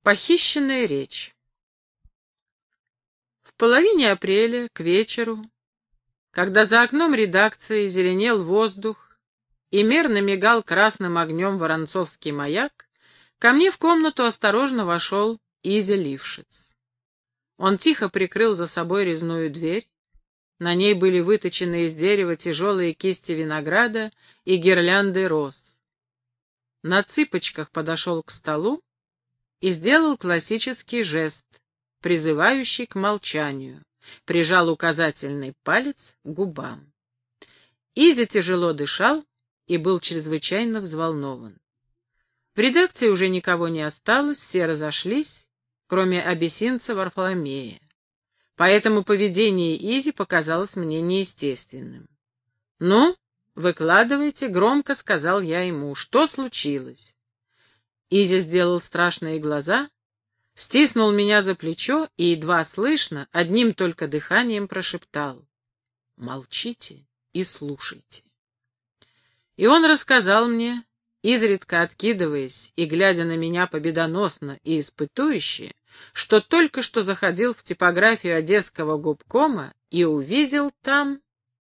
Похищенная речь. В половине апреля, к вечеру, когда за окном редакции зеленел воздух и мерно мигал красным огнем воронцовский маяк, ко мне в комнату осторожно вошел Изя Лившиц. Он тихо прикрыл за собой резную дверь. На ней были выточены из дерева тяжелые кисти винограда и гирлянды роз. На цыпочках подошел к столу и сделал классический жест, призывающий к молчанию, прижал указательный палец к губам. Изя тяжело дышал и был чрезвычайно взволнован. В редакции уже никого не осталось, все разошлись, кроме абиссинца Варфоломея. Поэтому поведение Изи показалось мне неестественным. «Ну, выкладывайте», — громко сказал я ему, — «что случилось?» Изя сделал страшные глаза, стиснул меня за плечо и, едва слышно, одним только дыханием прошептал: «Молчите и слушайте». И он рассказал мне, изредка откидываясь и глядя на меня победоносно и испытующе, что только что заходил в типографию Одесского губкома и увидел там...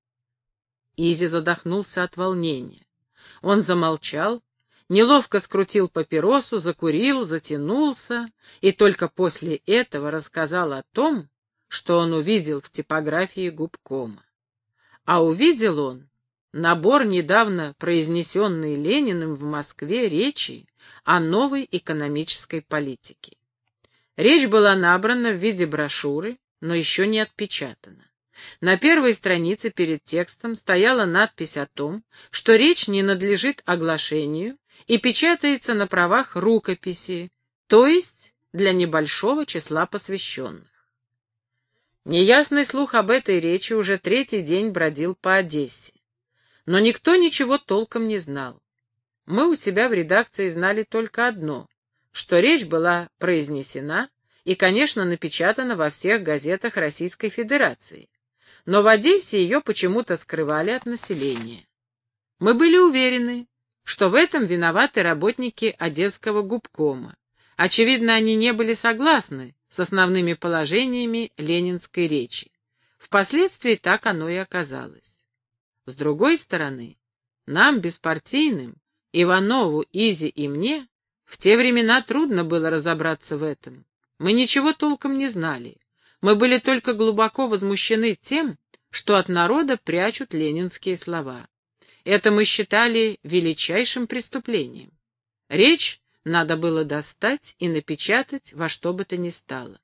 Изя задохнулся от волнения. Он замолчал, неловко скрутил папиросу, закурил, затянулся и только после этого рассказал о том, что он увидел в типографии губкома. А увидел он набор недавно произнесенной Лениным в Москве речи о новой экономической политике. Речь была набрана в виде брошюры, но еще не отпечатана. На первой странице перед текстом стояла надпись о том, что речь не надлежит оглашению и печатается на правах рукописи, то есть для небольшого числа посвященных. Неясный слух об этой речи уже третий день бродил по Одессе, но никто ничего толком не знал. Мы у себя в редакции знали только одно, что речь была произнесена и, конечно, напечатана во всех газетах Российской Федерации, но в Одессе ее почему-то скрывали от населения. Мы были уверены, что в этом виноваты работники Одесского губкома. Очевидно, они не были согласны с основными положениями ленинской речи. Впоследствии так оно и оказалось. С другой стороны, нам, беспартийным, Иванову, Изе и мне, в те времена трудно было разобраться в этом. Мы ничего толком не знали. Мы были только глубоко возмущены тем, что от народа прячут ленинские слова. Это мы считали величайшим преступлением. Речь надо было достать и напечатать во что бы то ни стало.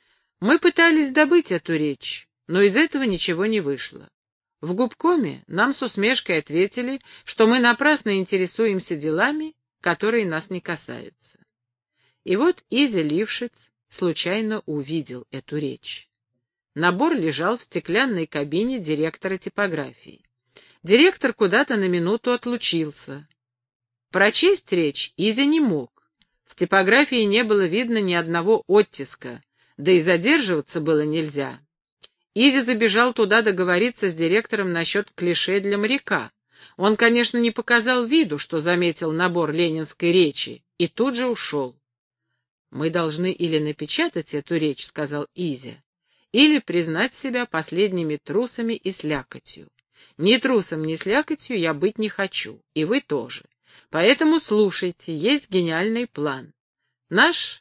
Мы пытались добыть эту речь, но из этого ничего не вышло. В губкоме нам с усмешкой ответили, что мы напрасно интересуемся делами, которые нас не касаются. И вот Изя Лившиц случайно увидел эту речь. Набор лежал в стеклянной кабине директора типографии. Директор куда-то на минуту отлучился. Прочесть речь Изя не мог. В типографии не было видно ни одного оттиска, да и задерживаться было нельзя. Изя забежал туда договориться с директором насчет клише для моряка. Он, конечно, не показал виду, что заметил набор ленинской речи, и тут же ушел. «Мы должны или напечатать эту речь, — сказал Изя, — или признать себя последними трусами и слякотью. Ни трусом, ни слякотью я быть не хочу, и вы тоже. Поэтому слушайте, есть гениальный план. Наш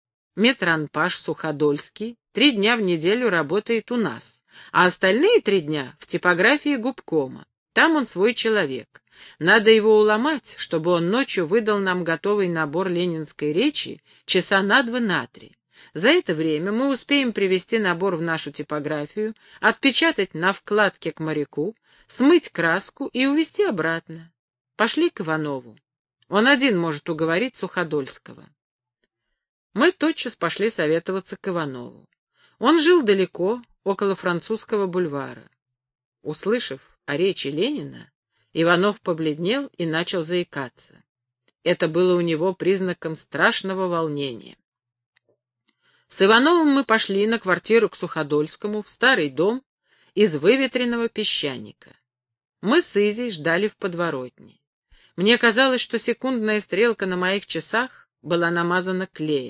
метранпаш Суходольский 3 дня в неделю работает у нас, а остальные 3 дня в типографии губкома. Там он свой человек. Надо его уломать, чтобы он ночью выдал нам готовый набор ленинской речи часа на 2-3. За это время мы успеем привезти набор в нашу типографию, отпечатать на вкладке к моряку, смыть краску и увезти обратно. Пошли к Иванову. Он один может уговорить Суходольского». Мы тотчас пошли советоваться к Иванову. Он жил далеко, около Французского бульвара. Услышав о речи Ленина, Иванов побледнел и начал заикаться. Это было у него признаком страшного волнения. С Ивановым мы пошли на квартиру к Суходольскому, в старый дом из выветренного песчаника. Мы с Изей ждали в подворотне. Мне казалось, что секундная стрелка на моих часах была намазана клеем.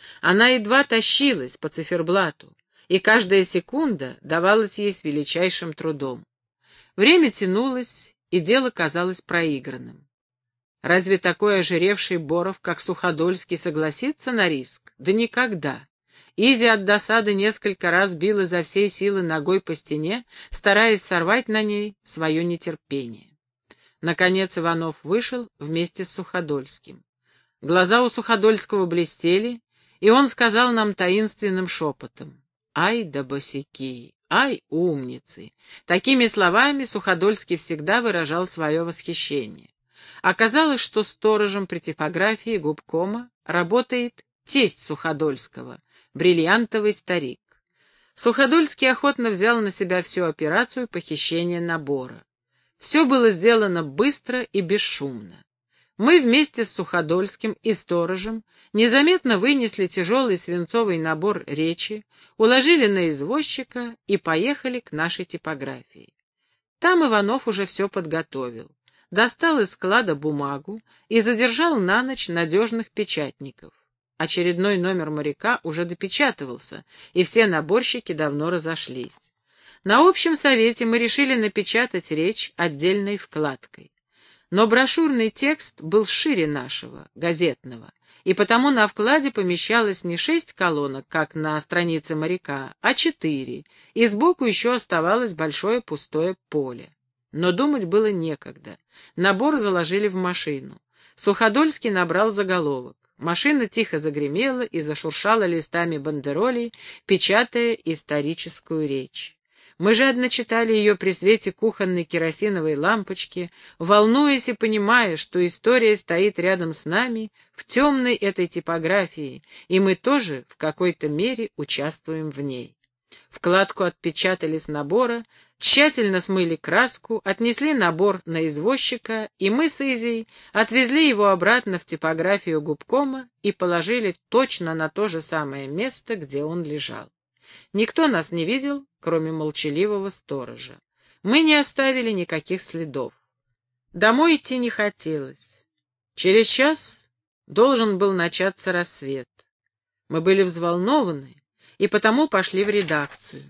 Она едва тащилась по циферблату, и каждая секунда давалась ей с величайшим трудом. Время тянулось, и дело казалось проигранным. Разве такой ожиревший Боров, как Суходольский, согласится на риск? Да никогда. Изи от досады несколько раз бил изо всей силы ногой по стене, стараясь сорвать на ней свое нетерпение. Наконец Иванов вышел вместе с Суходольским. Глаза у Суходольского блестели, и он сказал нам таинственным шепотом: «Ай да босяки! Ай, умницы!» Такими словами Суходольский всегда выражал свое восхищение. Оказалось, что сторожем при типографии губкома работает тесть Суходольского, бриллиантовый старик. Суходольский охотно взял на себя всю операцию похищения набора. Все было сделано быстро и бесшумно. Мы вместе с Суходольским и сторожем незаметно вынесли тяжелый свинцовый набор речи, уложили на извозчика и поехали к нашей типографии. Там Иванов уже все подготовил. Достал из склада бумагу и задержал на ночь надежных печатников. Очередной номер «Моряка» уже допечатывался, и все наборщики давно разошлись. На общем совете мы решили напечатать речь отдельной вкладкой. Но брошюрный текст был шире нашего, газетного, и потому на вкладе помещалось не 6 колонок, как на странице «Моряка», а 4, и сбоку еще оставалось большое пустое поле. Но думать было некогда. Набор заложили в машину. Суходольский набрал заголовок. Машина тихо загремела и зашуршала листами бандеролей, печатая историческую речь. Мы жадно читали ее при свете кухонной керосиновой лампочки, волнуясь и понимая, что история стоит рядом с нами в темной этой типографии, и мы тоже в какой-то мере участвуем в ней. Вкладку отпечатали с набора, тщательно смыли краску, отнесли набор на извозчика, и мы с Изей отвезли его обратно в типографию губкома и положили точно на то же самое место, где он лежал. Никто нас не видел, кроме молчаливого сторожа. Мы не оставили никаких следов. Домой идти не хотелось. Через час должен был начаться рассвет. Мы были взволнованы и потому пошли в редакцию.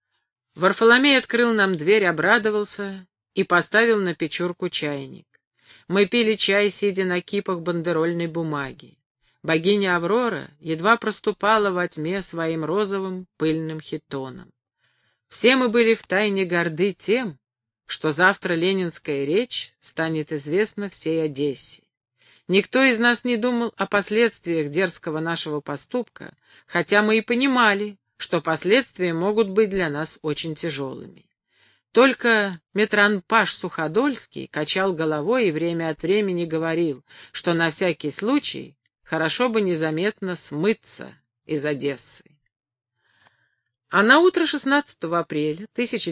Варфоломей открыл нам дверь, обрадовался и поставил на печурку чайник. Мы пили чай, сидя на кипах бандерольной бумаги. Богиня Аврора едва проступала во тьме своим розовым пыльным хитоном. Все мы были втайне горды тем, что завтра ленинская речь станет известна всей Одессе. Никто из нас не думал о последствиях дерзкого нашего поступка, хотя мы и понимали, что последствия могут быть для нас очень тяжелыми. Только Метранпаш Суходольский качал головой и время от времени говорил, что на всякий случай хорошо бы незаметно смыться из Одессы. А на утро 16 апреля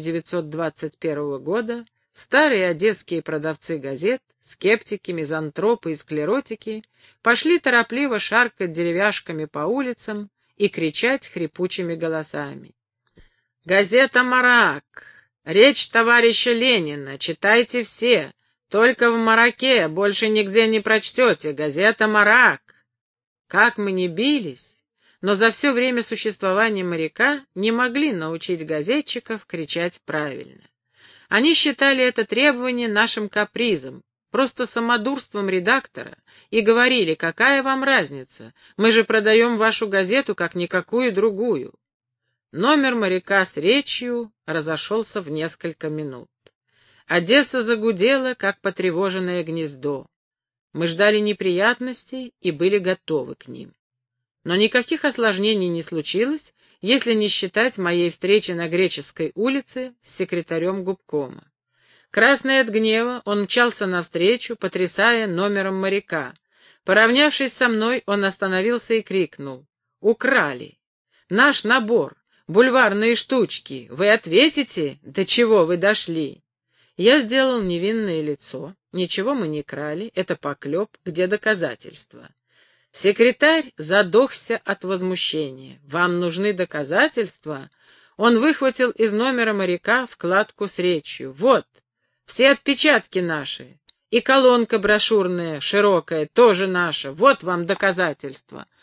1921 года старые одесские продавцы газет, скептики, мизантропы и склеротики пошли торопливо шаркать деревяшками по улицам и кричать хрипучими голосами: «Газета «Марак», речь товарища Ленина, читайте все, только в «Мараке», больше нигде не прочтете, газета «Марак». Как мы ни бились, но за все время существования «Моряка» не могли научить газетчиков кричать правильно. Они считали это требование нашим капризом, просто самодурством редактора, и говорили: какая вам разница, мы же продаем вашу газету как никакую другую. Номер «Моряка» с речью разошелся в несколько минут. Одесса загудела, как потревоженное гнездо. Мы ждали неприятностей и были готовы к ним. Но никаких осложнений не случилось, если не считать моей встречи на Греческой улице с секретарем губкома. Красный от гнева, он мчался навстречу, потрясая номером «Моряка». Поравнявшись со мной, он остановился и крикнул: «Украли! Наш набор! Бульварные штучки! Вы ответите, до чего вы дошли?» Я сделал невинное лицо. Ничего мы не крали, это поклеп, где доказательства? Секретарь задохся от возмущения. «Вам нужны доказательства?» Он выхватил из номера «Моряка» вкладку с речью. «Вот, все отпечатки наши. И колонка брошюрная, широкая, тоже наша. Вот вам доказательства».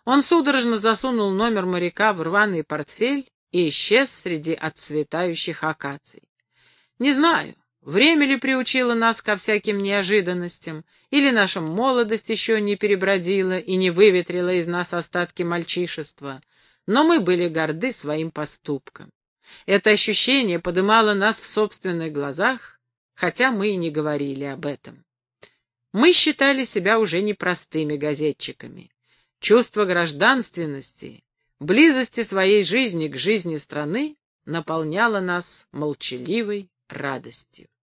Он судорожно засунул номер моряка в рваный портфель и исчез среди отцветающих акаций. Не знаю, время ли приучило нас ко всяким неожиданностям, или наша молодость еще не перебродила и не выветрила из нас остатки мальчишества, но мы были горды своим поступком. Это ощущение подымало нас в собственных глазах, хотя мы и не говорили об этом. Мы считали себя уже не простыми газетчиками. Чувство гражданственности, близости своей жизни к жизни страны наполняло нас молчаливой радостью.